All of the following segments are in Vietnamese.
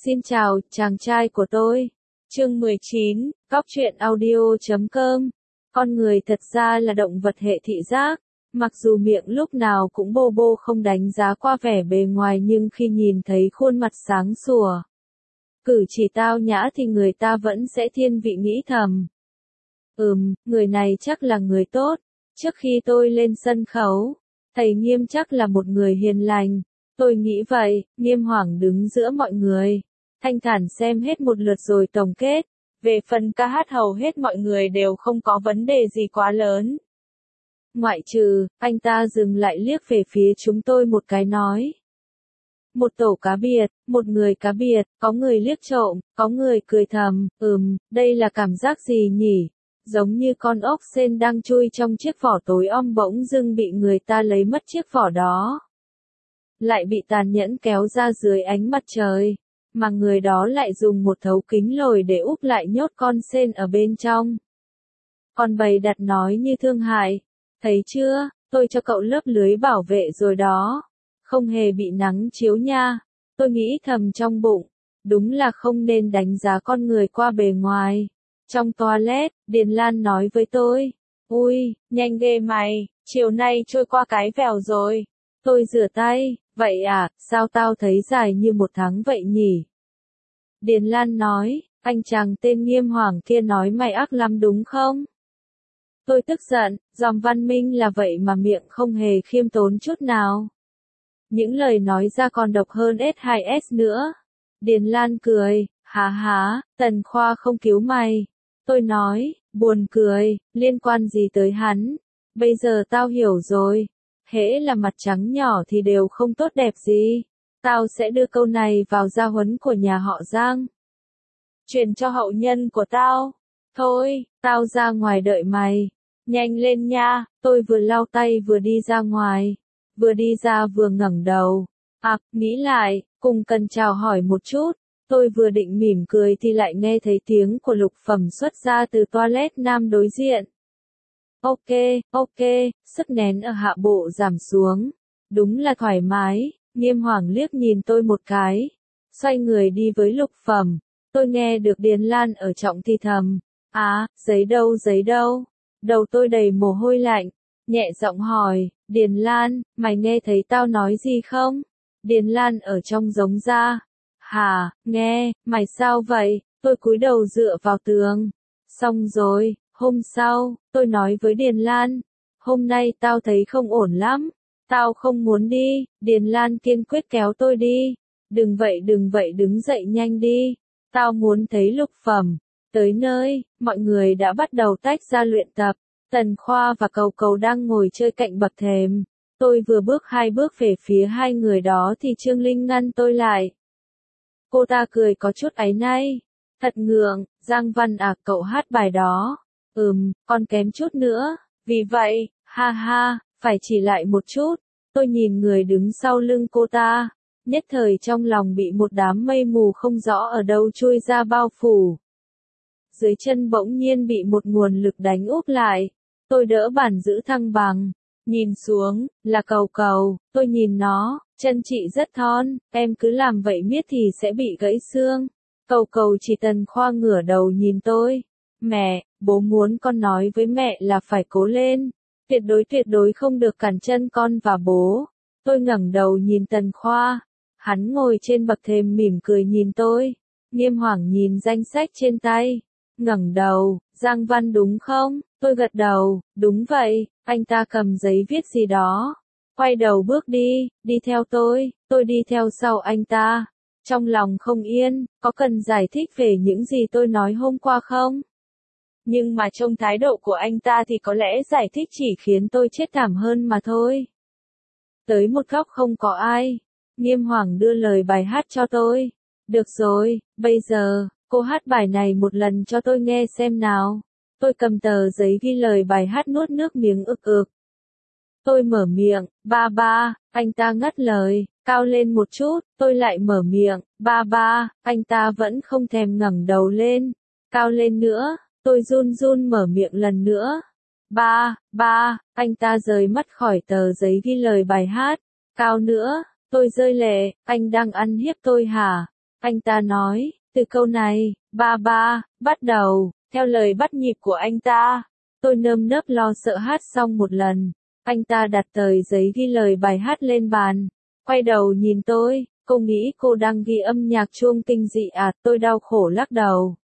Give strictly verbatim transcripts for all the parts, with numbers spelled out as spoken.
Xin chào, chàng trai của tôi. Chương mười chín, Cóc truyện audio chấm com. Con người thật ra là động vật hệ thị giác. Mặc dù miệng lúc nào cũng bô bô không đánh giá qua vẻ bề ngoài, nhưng khi nhìn thấy khuôn mặt sáng sủa, cử chỉ tao nhã thì người ta vẫn sẽ thiên vị nghĩ thầm. Ừm, người này chắc là người tốt. Trước khi tôi lên sân khấu, thầy Nghiêm chắc là một người hiền lành. Tôi nghĩ vậy. Nghiêm Hoảng đứng giữa mọi người, thanh thản xem hết một lượt rồi tổng kết. Về phần ca hát hầu hết mọi người đều không có vấn đề gì quá lớn. Ngoại trừ, anh ta dừng lại liếc về phía chúng tôi một cái nói. Một tổ cá biệt, một người cá biệt, có người liếc trộm, có người cười thầm, ừm, đây là cảm giác gì nhỉ? Giống như con ốc sên đang chui trong chiếc vỏ tối om bỗng dưng bị người ta lấy mất chiếc vỏ đó. Lại bị tàn nhẫn kéo ra dưới ánh mặt trời, mà người đó lại dùng một thấu kính lồi để úp lại nhốt con sên ở bên trong. Con bầy đặt nói như thương hại, thấy chưa, tôi cho cậu lớp lưới bảo vệ rồi đó, không hề bị nắng chiếu nha. Tôi nghĩ thầm trong bụng, đúng là không nên đánh giá con người qua bề ngoài. Trong toilet, Điền Lan nói với tôi, ui, nhanh ghê mày, chiều nay trôi qua cái vèo rồi. Tôi rửa tay, vậy à, sao tao thấy dài như một tháng vậy nhỉ? Điền Lan nói, anh chàng tên Nghiêm Hoảng kia nói mày ác lắm đúng không? Tôi tức giận, dòm văn minh là vậy mà miệng không hề khiêm tốn chút nào. Những lời nói ra còn độc hơn S hai S nữa. Điền Lan cười, há há, Tần Khoa không cứu mày. Tôi nói, buồn cười, liên quan gì tới hắn? Bây giờ tao hiểu rồi. Hễ là mặt trắng nhỏ thì đều không tốt đẹp gì. Tao sẽ đưa câu này vào gia huấn của nhà họ Giang. Truyền cho hậu nhân của tao. Thôi, tao ra ngoài đợi mày. Nhanh lên nha. Tôi vừa lau tay vừa đi ra ngoài. Vừa đi ra vừa ngẩng đầu. À, nghĩ lại, cùng cần chào hỏi một chút. Tôi vừa định mỉm cười thì lại nghe thấy tiếng của Lục Phẩm xuất ra từ toilet nam đối diện. Ok, ok, sức nén ở hạ bộ giảm xuống. Đúng là thoải mái. Nghiêm Hoảng liếc nhìn tôi một cái, xoay người đi với Lục Phẩm. Tôi nghe được Điền Lan ở trọng thì thầm. Á, à, giấy đâu giấy đâu. Đầu tôi đầy mồ hôi lạnh, nhẹ giọng hỏi, Điền Lan, mày nghe thấy tao nói gì không? Điền Lan ở trong giống ra. Hả, nghe, mày sao vậy? Tôi cúi đầu dựa vào tường. Xong rồi, hôm sau, tôi nói với Điền Lan. Hôm nay tao thấy không ổn lắm. Tao không muốn đi. Điền Lan kiên quyết kéo tôi đi. Đừng vậy đừng vậy đứng dậy nhanh đi. Tao muốn thấy Lục Phẩm. Tới nơi, mọi người đã bắt đầu tách ra luyện tập. Tần Khoa và Cầu Cầu đang ngồi chơi cạnh bậc thềm. Tôi vừa bước hai bước về phía hai người đó thì Trương Linh ngăn tôi lại. Cô ta cười có chút áy náy. Thật ngượng, Giang Văn à, cậu hát bài đó. Ừm, còn kém chút nữa. Vì vậy, ha ha, phải chỉ lại một chút. Tôi nhìn người đứng sau lưng cô ta. Nhất thời trong lòng bị một đám mây mù không rõ ở đâu chui ra bao phủ. Dưới chân bỗng nhiên bị một nguồn lực đánh úp lại. Tôi đỡ bàn giữ thăng bằng. Nhìn xuống, là Cầu Cầu. Tôi nhìn nó, chân chị rất thon, em cứ làm vậy miết thì sẽ bị gãy xương. Cầu Cầu chỉ Tần Khoa ngửa đầu nhìn tôi. Mẹ, bố muốn con nói với mẹ là phải cố lên. Tuyệt đối tuyệt đối không được cản chân con và bố. Tôi ngẩng đầu nhìn Tần Khoa. Hắn ngồi trên bậc thềm mỉm cười nhìn tôi. Nghiêm Hoảng nhìn danh sách trên tay. Ngẩng đầu, Giang Văn đúng không? Tôi gật đầu, đúng vậy. Anh ta cầm giấy viết gì đó. Quay đầu bước đi, đi theo tôi. Tôi đi theo sau anh ta. Trong lòng không yên, có cần giải thích về những gì tôi nói hôm qua không? Nhưng mà trong thái độ của anh ta thì có lẽ giải thích chỉ khiến tôi chết thảm hơn mà thôi. Tới một góc không có ai. Nghiêm Hoảng đưa lời bài hát cho tôi. Được rồi, bây giờ, cô hát bài này một lần cho tôi nghe xem nào. Tôi cầm tờ giấy ghi lời bài hát nuốt nước miếng ực ực. Tôi mở miệng, ba ba, anh ta ngắt lời, cao lên một chút, tôi lại mở miệng, ba ba, anh ta vẫn không thèm ngẩng đầu lên, cao lên nữa, tôi run run mở miệng lần nữa. Ba, ba, anh ta rời mắt khỏi tờ giấy ghi lời bài hát, cao nữa, tôi rơi lệ, anh đang ăn hiếp tôi hả? Anh ta nói, từ câu này, ba ba, bắt đầu, theo lời bắt nhịp của anh ta. Tôi nơm nớp lo sợ hát xong một lần. Anh ta đặt tờ giấy ghi lời bài hát lên bàn. Quay đầu nhìn tôi, cô nghĩ cô đang ghi âm nhạc chuông kinh dị à, tôi đau khổ lắc đầu.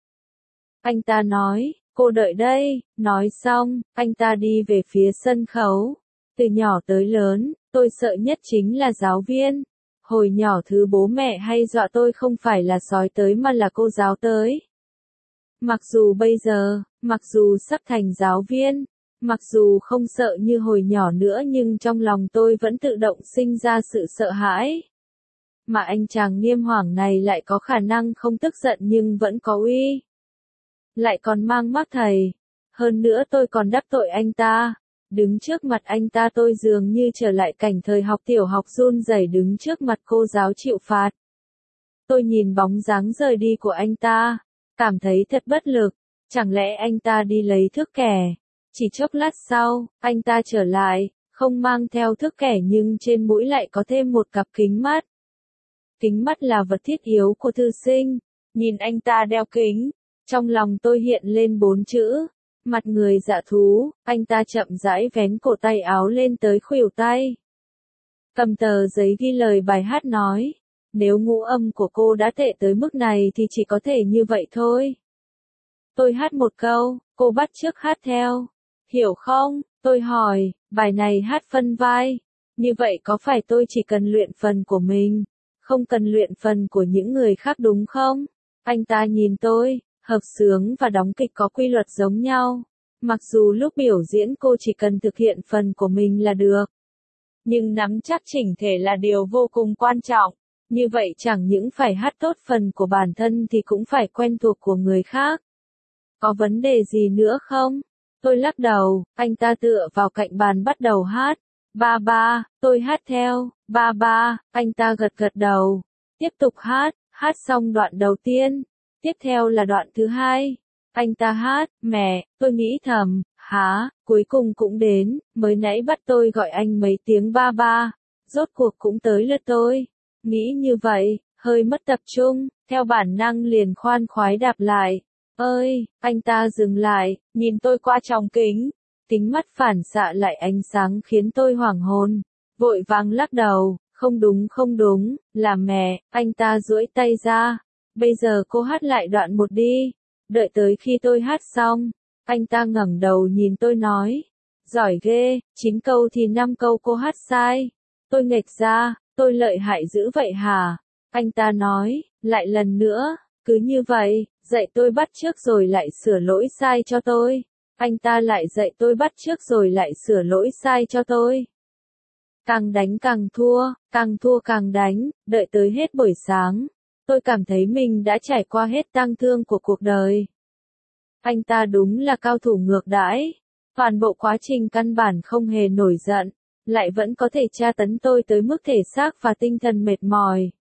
Anh ta nói, cô đợi đây, nói xong, anh ta đi về phía sân khấu. Từ nhỏ tới lớn, tôi sợ nhất chính là giáo viên. Hồi nhỏ thứ bố mẹ hay dọa tôi không phải là sói tới mà là cô giáo tới. Mặc dù bây giờ, mặc dù sắp thành giáo viên, mặc dù không sợ như hồi nhỏ nữa nhưng trong lòng tôi vẫn tự động sinh ra sự sợ hãi. Mà anh chàng Nghiêm Hoảng này lại có khả năng không tức giận nhưng vẫn có uy. Lại còn mang mác thầy. Hơn nữa tôi còn đắc tội anh ta. Đứng trước mặt anh ta tôi dường như trở lại cảnh thời học tiểu học run rẩy đứng trước mặt cô giáo chịu phạt. Tôi nhìn bóng dáng rời đi của anh ta, cảm thấy thật bất lực. Chẳng lẽ anh ta đi lấy thước kẻ? Chỉ chốc lát sau, anh ta trở lại, không mang theo thước kẻ nhưng trên mũi lại có thêm một cặp kính mắt. Kính mắt là vật thiết yếu của thư sinh. Nhìn anh ta đeo kính, trong lòng tôi hiện lên bốn chữ. Mặt người dạ thú, anh ta chậm rãi vén cổ tay áo lên tới khuỷu tay. Cầm tờ giấy ghi lời bài hát nói, nếu ngũ âm của cô đã tệ tới mức này thì chỉ có thể như vậy thôi. Tôi hát một câu, cô bắt chước hát theo. Hiểu không? Tôi hỏi, bài này hát phân vai. Như vậy có phải tôi chỉ cần luyện phần của mình, không cần luyện phần của những người khác đúng không? Anh ta nhìn tôi. Hợp xướng và đóng kịch có quy luật giống nhau. Mặc dù lúc biểu diễn cô chỉ cần thực hiện phần của mình là được. Nhưng nắm chắc chỉnh thể là điều vô cùng quan trọng. Như vậy chẳng những phải hát tốt phần của bản thân thì cũng phải quen thuộc của người khác. Có vấn đề gì nữa không? Tôi lắc đầu, anh ta tựa vào cạnh bàn bắt đầu hát. Ba ba, tôi hát theo. Ba ba, anh ta gật gật đầu. Tiếp tục hát, hát xong đoạn đầu tiên. Tiếp theo là đoạn thứ hai. Anh ta hát, mẹ, tôi nghĩ thầm, há, cuối cùng cũng đến, mới nãy bắt tôi gọi anh mấy tiếng ba ba, rốt cuộc cũng tới lượt tôi. Nghĩ như vậy, hơi mất tập trung, theo bản năng liền khoan khoái đạp lại. Ơi, anh ta dừng lại, nhìn tôi qua trong kính. Kính mắt phản xạ lại ánh sáng khiến tôi hoảng hồn. Vội vàng lắc đầu, không đúng không đúng, là mẹ, anh ta duỗi tay ra. Bây giờ cô hát lại đoạn một đi. Đợi tới khi tôi hát xong, anh ta ngẩng đầu nhìn tôi nói. Giỏi ghê, chín câu thì năm câu cô hát sai. Tôi nghệch ra, tôi lợi hại dữ vậy hả? Anh ta nói, lại lần nữa, cứ như vậy, dạy tôi bắt chước rồi lại sửa lỗi sai cho tôi. Anh ta lại dạy tôi bắt chước rồi lại sửa lỗi sai cho tôi. Càng đánh càng thua, càng thua càng đánh, đợi tới hết buổi sáng. Tôi cảm thấy mình đã trải qua hết tang thương của cuộc đời. Anh ta đúng là cao thủ ngược đãi. Toàn bộ quá trình căn bản không hề nổi giận, lại vẫn có thể tra tấn tôi tới mức thể xác và tinh thần mệt mỏi.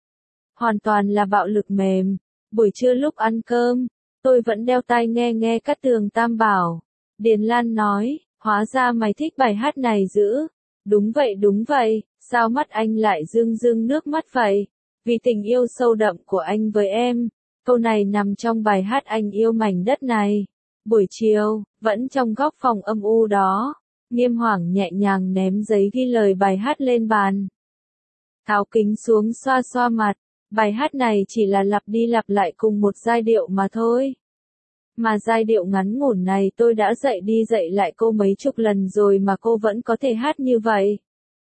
Hoàn toàn là bạo lực mềm. Buổi trưa lúc ăn cơm, tôi vẫn đeo tai nghe nghe Cát Tường Tam Bảo. Điền Lan nói, hóa ra mày thích bài hát này dữ. Đúng vậy đúng vậy, sao mắt anh lại rưng rưng nước mắt vậy? Vì tình yêu sâu đậm của anh với em. Câu này nằm trong bài hát Anh Yêu Mảnh Đất Này. Buổi chiều, vẫn trong góc phòng âm u đó, Nghiêm Hoảng nhẹ nhàng ném giấy ghi lời bài hát lên bàn. Tháo kính xuống xoa xoa mặt. Bài hát này chỉ là lặp đi lặp lại cùng một giai điệu mà thôi. Mà giai điệu ngắn ngủn này tôi đã dạy đi dạy lại cô mấy chục lần rồi mà cô vẫn có thể hát như vậy.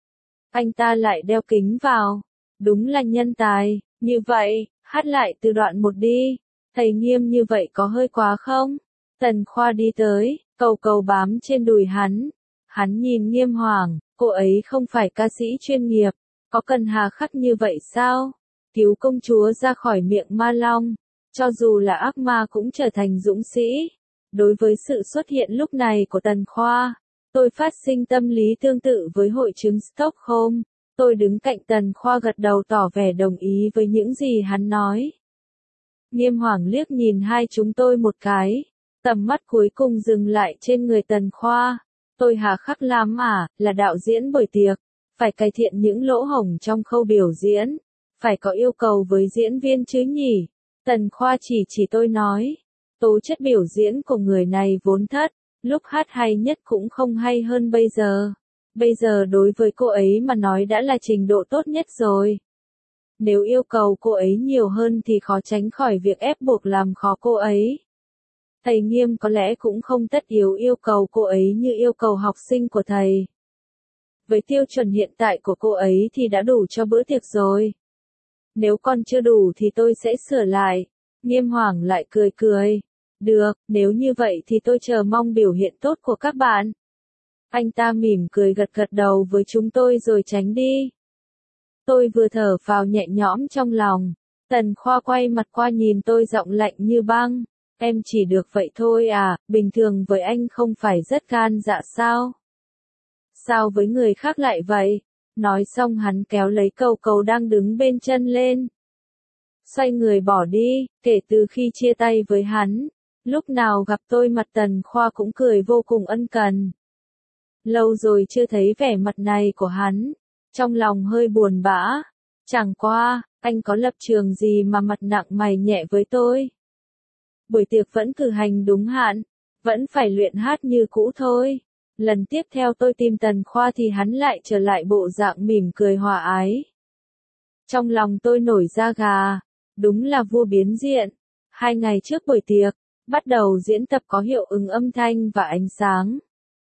Anh ta lại đeo kính vào. Đúng là nhân tài. Như vậy, hát lại từ đoạn một đi. Thầy Nghiêm như vậy có hơi quá không? Tần Khoa đi tới, cầu cầu bám trên đùi hắn. Hắn nhìn Nghiêm Hoảng, cô ấy không phải ca sĩ chuyên nghiệp. Có cần hà khắc như vậy sao? Cứu công chúa ra khỏi miệng ma long. Cho dù là ác ma cũng trở thành dũng sĩ. Đối với sự xuất hiện lúc này của Tần Khoa, tôi phát sinh tâm lý tương tự với hội chứng Stockholm. Tôi đứng cạnh Tần Khoa gật đầu tỏ vẻ đồng ý với những gì hắn nói. Nghiêm Hoảng liếc nhìn hai chúng tôi một cái. Tầm mắt cuối cùng dừng lại trên người Tần Khoa. Tôi hà khắc lắm à, là đạo diễn buổi tiệc. Phải cải thiện những lỗ hổng trong khâu biểu diễn. Phải có yêu cầu với diễn viên chứ nhỉ? Tần Khoa chỉ chỉ tôi nói. Tố chất biểu diễn của người này vốn thất, lúc hát hay nhất cũng không hay hơn bây giờ. Bây giờ đối với cô ấy mà nói đã là trình độ tốt nhất rồi. Nếu yêu cầu cô ấy nhiều hơn thì khó tránh khỏi việc ép buộc làm khó cô ấy. Thầy Nghiêm có lẽ cũng không tất yếu yêu cầu cô ấy như yêu cầu học sinh của thầy. Với tiêu chuẩn hiện tại của cô ấy thì đã đủ cho bữa tiệc rồi. Nếu còn chưa đủ thì tôi sẽ sửa lại. Nghiêm Hoàng lại cười cười. Được, nếu như vậy thì tôi chờ mong biểu hiện tốt của các bạn. Anh ta mỉm cười gật gật đầu với chúng tôi rồi tránh đi. Tôi vừa thở phào nhẹ nhõm trong lòng. Tần Khoa quay mặt qua nhìn tôi giọng lạnh như băng. Em chỉ được vậy thôi à, bình thường với anh không phải rất gan dạ sao? Sao với người khác lại vậy? Nói xong hắn kéo lấy Cầu Cầu đang đứng bên chân lên. Xoay người bỏ đi, kể từ khi chia tay với hắn. Lúc nào gặp tôi mặt Tần Khoa cũng cười vô cùng ân cần. Lâu rồi chưa thấy vẻ mặt này của hắn. Trong lòng hơi buồn bã. Chẳng qua, anh có lập trường gì mà mặt nặng mày nhẹ với tôi? Buổi tiệc vẫn cử hành đúng hạn. Vẫn phải luyện hát như cũ thôi. Lần tiếp theo tôi tìm Tần Khoa thì hắn lại trở lại bộ dạng mỉm cười hòa ái. Trong lòng tôi nổi da gà. Đúng là vua biến diện. Hai ngày trước buổi tiệc, bắt đầu diễn tập có hiệu ứng âm thanh và ánh sáng.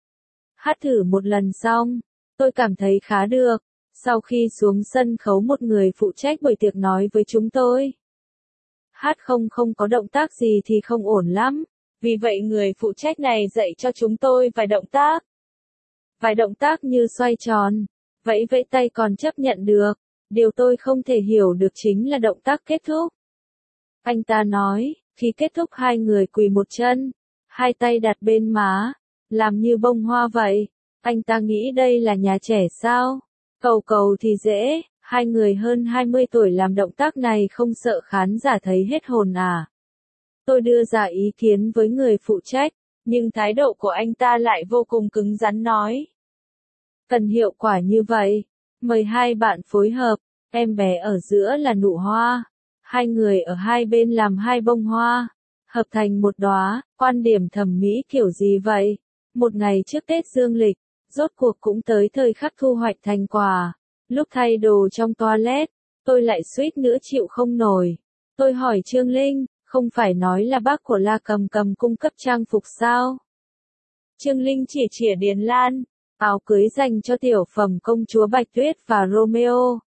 Hát thử một lần xong, tôi cảm thấy khá được. Sau khi xuống sân khấu một người phụ trách buổi tiệc nói với chúng tôi. Hát không không có động tác gì thì không ổn lắm. Vì vậy người phụ trách này dạy cho chúng tôi vài động tác. Vài động tác như xoay tròn, vẫy vẫy tay còn chấp nhận được. Điều tôi không thể hiểu được chính là động tác kết thúc. Anh ta nói, khi kết thúc hai người quỳ một chân, hai tay đặt bên má, làm như bông hoa vậy. Anh ta nghĩ đây là nhà trẻ sao? Cầu Cầu thì dễ, hai người hơn hai mươi tuổi làm động tác này không sợ khán giả thấy hết hồn à? Tôi đưa ra ý kiến với người phụ trách, nhưng thái độ của anh ta lại vô cùng cứng rắn nói. Cần hiệu quả như vậy, mời hai bạn phối hợp, em bé ở giữa là nụ hoa, hai người ở hai bên làm hai bông hoa, hợp thành một đóa. Quan điểm thẩm mỹ kiểu gì vậy? Một ngày trước Tết Dương lịch, rốt cuộc cũng tới thời khắc thu hoạch thành quả. Lúc thay đồ trong toilet, tôi lại suýt nữa chịu không nổi. Tôi hỏi Trương Linh, không phải nói là bác của La Cầm Cầm cung cấp trang phục sao? Trương Linh chỉ chỉa Điền Lan, áo cưới dành cho tiểu phẩm công chúa Bạch Tuyết và Romeo.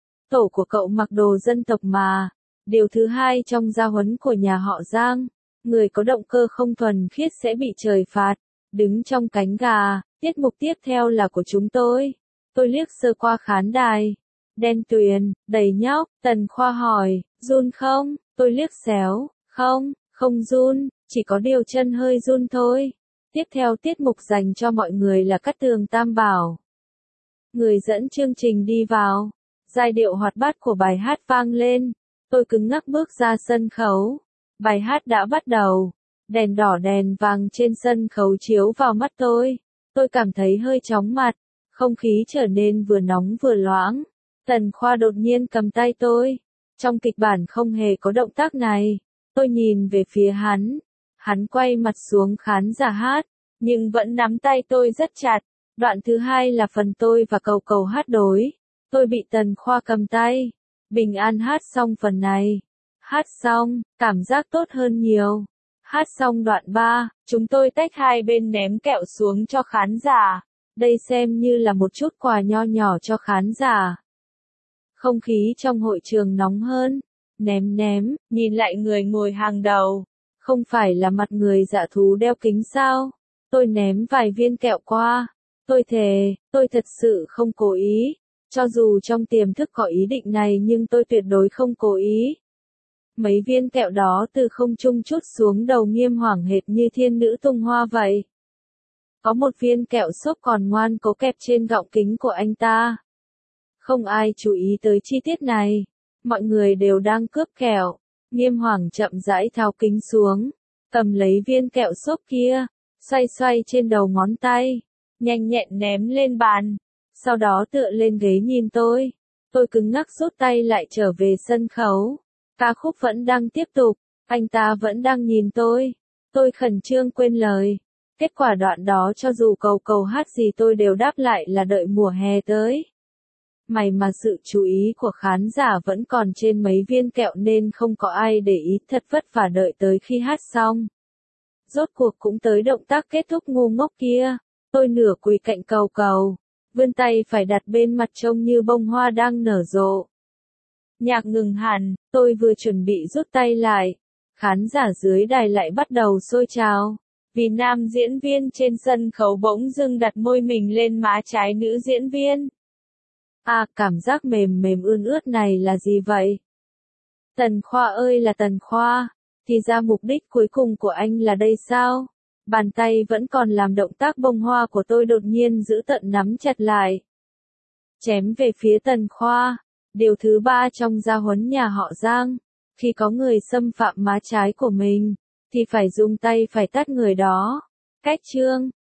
Tổ của cậu mặc đồ dân tộc mà. Điều thứ hai trong gia huấn của nhà họ Giang, người có động cơ không thuần khiết sẽ bị trời phạt. Đứng trong cánh gà, tiết mục tiếp theo là của chúng tôi. Tôi liếc sơ qua khán đài. Đen tuyền, đầy nhóc, Tần Khoa hỏi, run không? Tôi liếc xéo, không, không run, chỉ có điều chân hơi run thôi. Tiếp theo tiết mục dành cho mọi người là Cát Tường Tam Bảo. Người dẫn chương trình đi vào, giai điệu hoạt bát của bài hát vang lên. Tôi cứng ngắc bước ra sân khấu. Bài hát đã bắt đầu. Đèn đỏ đèn vàng trên sân khấu chiếu vào mắt tôi. Tôi cảm thấy hơi chóng mặt. Không khí trở nên vừa nóng vừa loãng. Tần Khoa đột nhiên cầm tay tôi. Trong kịch bản không hề có động tác này. Tôi nhìn về phía hắn. Hắn quay mặt xuống khán giả hát, nhưng vẫn nắm tay tôi rất chặt. Đoạn thứ hai là phần tôi và Cầu Cầu hát đối. Tôi bị Tần Khoa cầm tay. Bình an hát xong phần này. Hát xong, cảm giác tốt hơn nhiều. Hát xong đoạn ba, chúng tôi tách hai bên ném kẹo xuống cho khán giả. Đây xem như là một chút quà nho nhỏ cho khán giả. Không khí trong hội trường nóng hơn. Ném ném, nhìn lại người ngồi hàng đầu. Không phải là mặt người dạ thú đeo kính sao? Tôi ném vài viên kẹo qua. Tôi thề, tôi thật sự không cố ý. Cho dù trong tiềm thức có ý định này nhưng tôi tuyệt đối không cố ý. Mấy viên kẹo đó từ không trung trút xuống đầu Nghiêm Hoàng hệt như thiên nữ tung hoa vậy. Có một viên kẹo xốp còn ngoan cố kẹp trên gọng kính của anh ta. Không ai chú ý tới chi tiết này. Mọi người đều đang cướp kẹo. Nghiêm Hoàng chậm rãi tháo kính xuống. Cầm lấy viên kẹo xốp kia. Xoay xoay trên đầu ngón tay. Nhanh nhẹn ném lên bàn. Sau đó tựa lên ghế nhìn tôi. Tôi cứng ngắc rút tay lại trở về sân khấu. Ca khúc vẫn đang tiếp tục, anh ta vẫn đang nhìn tôi. Tôi khẩn trương quên lời. Kết quả đoạn đó cho dù cầu cầu hát gì tôi đều đáp lại là đợi mùa hè tới. May mà sự chú ý của khán giả vẫn còn trên mấy viên kẹo nên không có ai để ý, thật vất vả đợi tới khi hát xong. Rốt cuộc cũng tới động tác kết thúc ngu ngốc kia. Tôi nửa quỳ cạnh cầu cầu, vươn tay phải đặt bên mặt trông như bông hoa đang nở rộ. Nhạc ngừng hẳn, tôi vừa chuẩn bị rút tay lại. Khán giả dưới đài lại bắt đầu sôi trào. Vì nam diễn viên trên sân khấu bỗng dưng đặt môi mình lên má trái nữ diễn viên. À, cảm giác mềm mềm ươn ướt này là gì vậy? Tần Khoa ơi là Tần Khoa, thì ra mục đích cuối cùng của anh là đây sao? Bàn tay vẫn còn làm động tác bông hoa của tôi đột nhiên giữ tận nắm chặt lại. Chém về phía Tần Khoa. Điều thứ ba trong gia huấn nhà họ Giang. Khi có người xâm phạm má trái của mình, thì phải dùng tay phải tát người đó. Cách chương